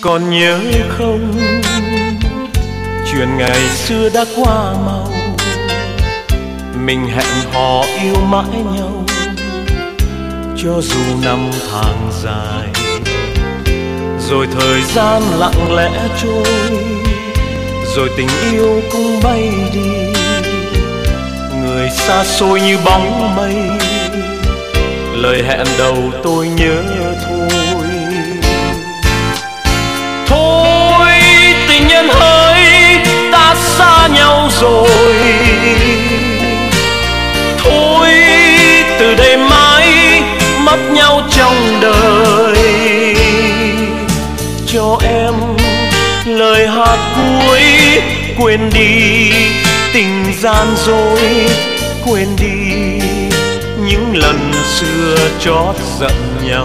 Còn nhớ không, chuyện ngày xưa đã qua mau, mình hẹn hò yêu mãi nhau. Cho dù năm tháng dài, rồi thời gian lặng lẽ trôi, rồi tình yêu cũng bay đi, người xa xôi như bóng mây. Lời hẹn đầu tôi nhớ thôi. Thôi tình nhân hỡi, ta xa nhau rồi. Thôi từ đây mãi mất nhau trong đời. Cho em lời hát cuối, quên đi tình gian dối, quên đi những lần xưa chót giận nhau.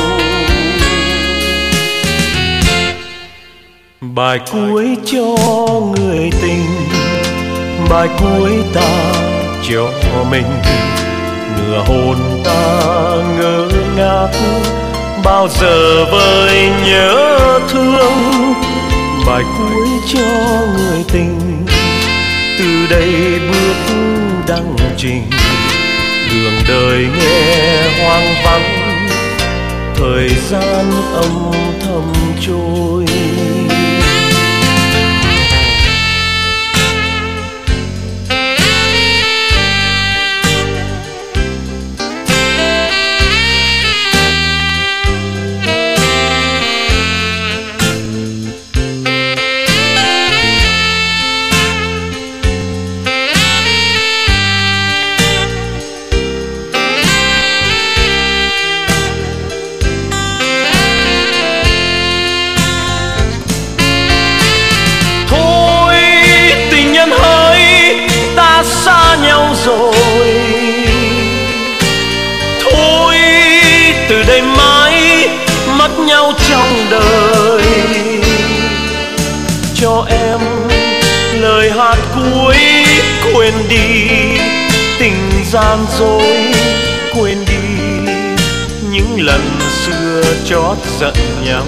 Bài cuối cho người tình, bài cuối ta cho mình. Nửa hồn ta ngơ ngác, bao giờ vơi nhớ thương. Bài cuối cho người tình, từ đây bước đăng trình. Đường đời nghe hoang vắng, thời gian âm thầm trôi. Rồi thôi từ đây mãi mất nhau trong đời. Cho em lời hát cuối, quên đi tình gian dối, quên đi những lần xưa chót giận nhau.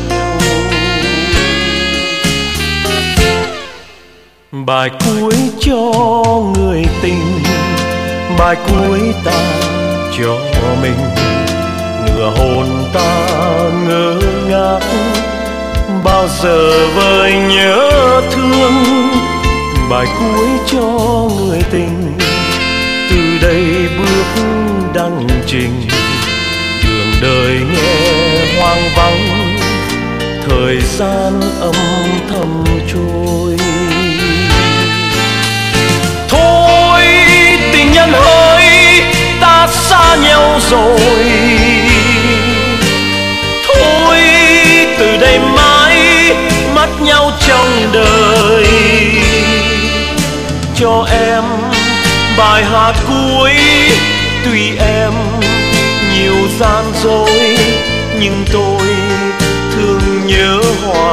Bài cuối cho người tình, bài cuối ta cho mình. Nửa hồn ta ngơ ngác, bao giờ vơi nhớ thương. Bài cuối cho người tình, từ đây bước đăng trình. Đường đời nghe hoang vắng, thời gian âm thầm trôi. Thôi tình nhân hỡi, ta xa nhau rồi. Thôi từ đây mãi mất nhau trong đời. Cho em bài hát cuối, tuy em nhiều gian dối, nhưng tôi thương nhớ hoài.